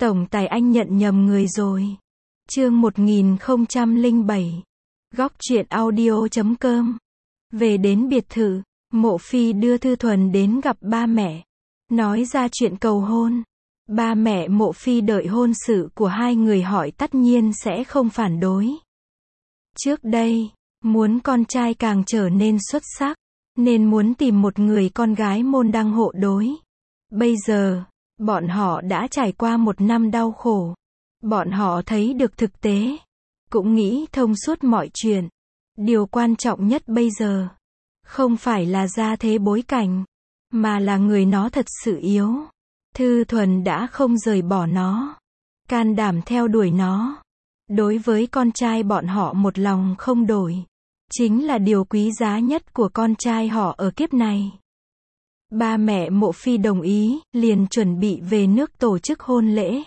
Tổng tài anh nhận nhầm người rồi. Chương 1007. Góc truyện audio.com. Về đến biệt thự, Mộ Phi đưa Thư Thuần đến gặp ba mẹ, nói ra chuyện cầu hôn. Ba mẹ Mộ Phi đợi hôn sự của hai người hỏi tất nhiên sẽ không phản đối. Trước đây, muốn con trai càng trở nên xuất sắc, nên muốn tìm một người con gái môn đăng hộ đối. Bây giờ, bọn họ đã trải qua một năm đau khổ. Bọn họ thấy được thực tế, cũng nghĩ thông suốt mọi chuyện. Điều quan trọng nhất bây giờ, không phải là gia thế bối cảnh, mà là người nó thật sự yếu. Thư Thuần đã không rời bỏ nó, can đảm theo đuổi nó. Đối với con trai bọn họ một lòng không đổi, chính là điều quý giá nhất của con trai họ ở kiếp này. Ba mẹ Mộ Phi đồng ý, liền chuẩn bị về nước tổ chức hôn lễ.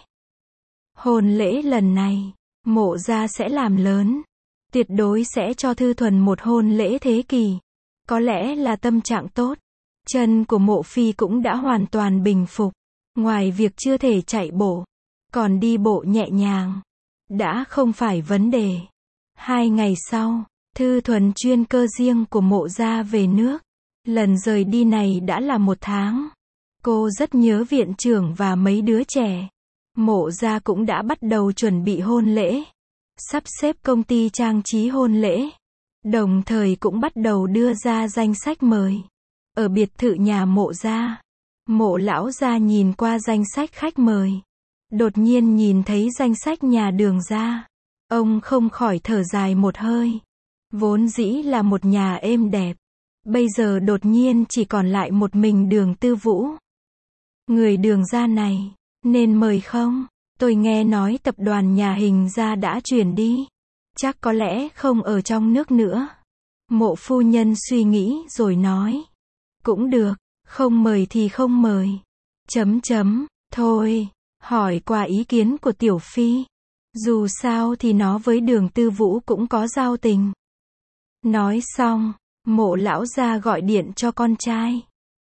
Hôn lễ lần này, Mộ gia sẽ làm lớn, tuyệt đối sẽ cho Thư Thuần một hôn lễ thế kỷ. Có lẽ là tâm trạng tốt, chân của Mộ Phi cũng đã hoàn toàn bình phục. Ngoài việc chưa thể chạy bộ, còn đi bộ nhẹ nhàng, đã không phải vấn đề. 2 ngày sau, Thư Thuần chuyên cơ riêng của Mộ gia về nước. Lần rời đi này đã là 1 tháng. Cô rất nhớ viện trưởng và mấy đứa trẻ. Mộ gia cũng đã bắt đầu chuẩn bị hôn lễ, sắp xếp công ty trang trí hôn lễ, đồng thời cũng bắt đầu đưa ra danh sách mời. Ở biệt thự nhà Mộ gia, Mộ lão gia nhìn qua danh sách khách mời, đột nhiên nhìn thấy danh sách nhà Đường gia. Ông không khỏi thở dài một hơi. Vốn dĩ là một nhà êm đẹp, bây giờ đột nhiên chỉ còn lại một mình Đường Tư Vũ. Người Đường gia này, nên mời không? Tôi nghe nói tập đoàn nhà Hình gia đã chuyển đi. Chắc có lẽ không ở trong nước nữa. Mộ phu nhân suy nghĩ rồi nói. Cũng được, không mời thì không mời. Thôi, hỏi qua ý kiến của Tiểu Phi. Dù sao thì nó với Đường Tư Vũ cũng có giao tình. Nói xong, Mộ lão gia gọi điện cho con trai.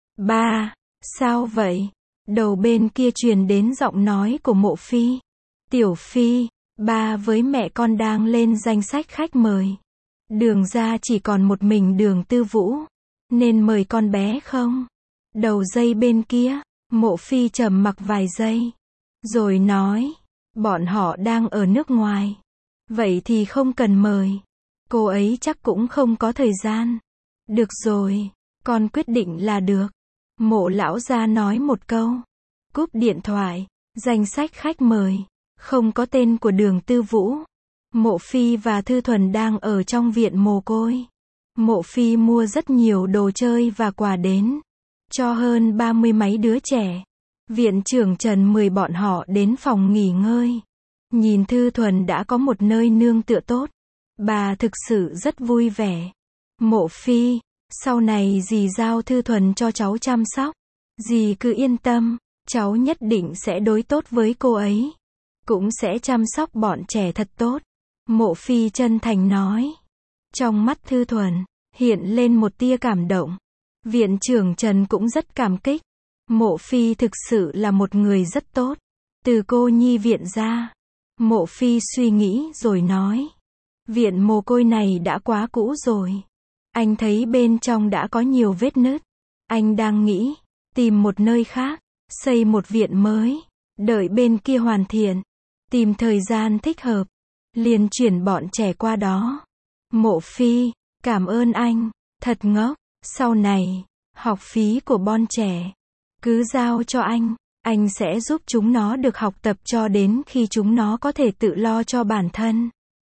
Ba, sao vậy? Đầu bên kia truyền đến giọng nói của Mộ Phi. Tiểu Phi, ba với mẹ con đang lên danh sách khách mời. Đường gia chỉ còn một mình Đường Tư Vũ, nên mời con bé không? Đầu dây bên kia, Mộ Phi trầm mặc vài giây, rồi nói, bọn họ đang ở nước ngoài. Vậy thì không cần mời. Cô ấy chắc cũng không có thời gian. Được rồi, con quyết định là được. Mộ lão gia nói một câu. Cúp điện thoại, danh sách khách mời, không có tên của Đường Tư Vũ. Mộ Phi và Thư Thuần đang ở trong viện mồ côi. Mộ Phi mua rất nhiều đồ chơi và quà đến, cho hơn 30 mấy đứa trẻ. Viện trưởng Trần mời bọn họ đến phòng nghỉ ngơi. Nhìn Thư Thuần đã có một nơi nương tựa tốt, bà thực sự rất vui vẻ. Mộ Phi, sau này dì giao Thư Thuần cho cháu chăm sóc. Dì cứ yên tâm, cháu nhất định sẽ đối tốt với cô ấy, cũng sẽ chăm sóc bọn trẻ thật tốt. Mộ Phi chân thành nói. Trong mắt Thư Thuần hiện lên một tia cảm động. Viện trưởng Trần cũng rất cảm kích. Mộ Phi thực sự là một người rất tốt. Từ cô nhi viện ra, Mộ Phi suy nghĩ rồi nói. Viện mồ côi này đã quá cũ rồi. Anh thấy bên trong đã có nhiều vết nứt. Anh đang nghĩ tìm một nơi khác, xây một viện mới, đợi bên kia hoàn thiện, tìm thời gian thích hợp, liền chuyển bọn trẻ qua đó. Mộ Phi, cảm ơn anh, thật ngốc. Sau này, học phí của bọn trẻ, cứ giao cho anh sẽ giúp chúng nó được học tập cho đến khi chúng nó có thể tự lo cho bản thân.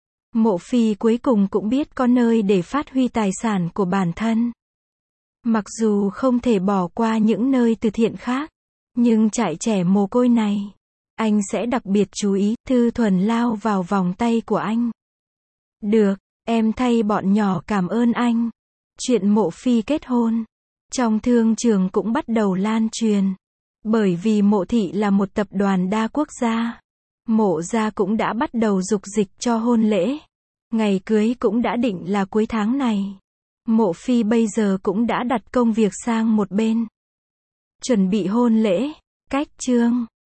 Mộ Phi cuối cùng cũng biết có nơi để phát huy tài sản của bản thân. Mặc dù không thể bỏ qua những nơi từ thiện khác, nhưng trại trẻ mồ côi này, anh sẽ đặc biệt chú ý. Thư Thuần lao vào vòng tay của anh. Được, em thay bọn nhỏ cảm ơn anh. Chuyện Mộ Phi kết hôn trong thương trường cũng bắt đầu lan truyền. Bởi vì Mộ thị là một tập đoàn đa quốc gia, Mộ gia cũng đã bắt đầu dục dịch cho hôn lễ. Ngày cưới cũng đã định là cuối tháng này. Mộ Phi bây giờ cũng đã đặt công việc sang một bên, chuẩn bị hôn lễ. Cách chương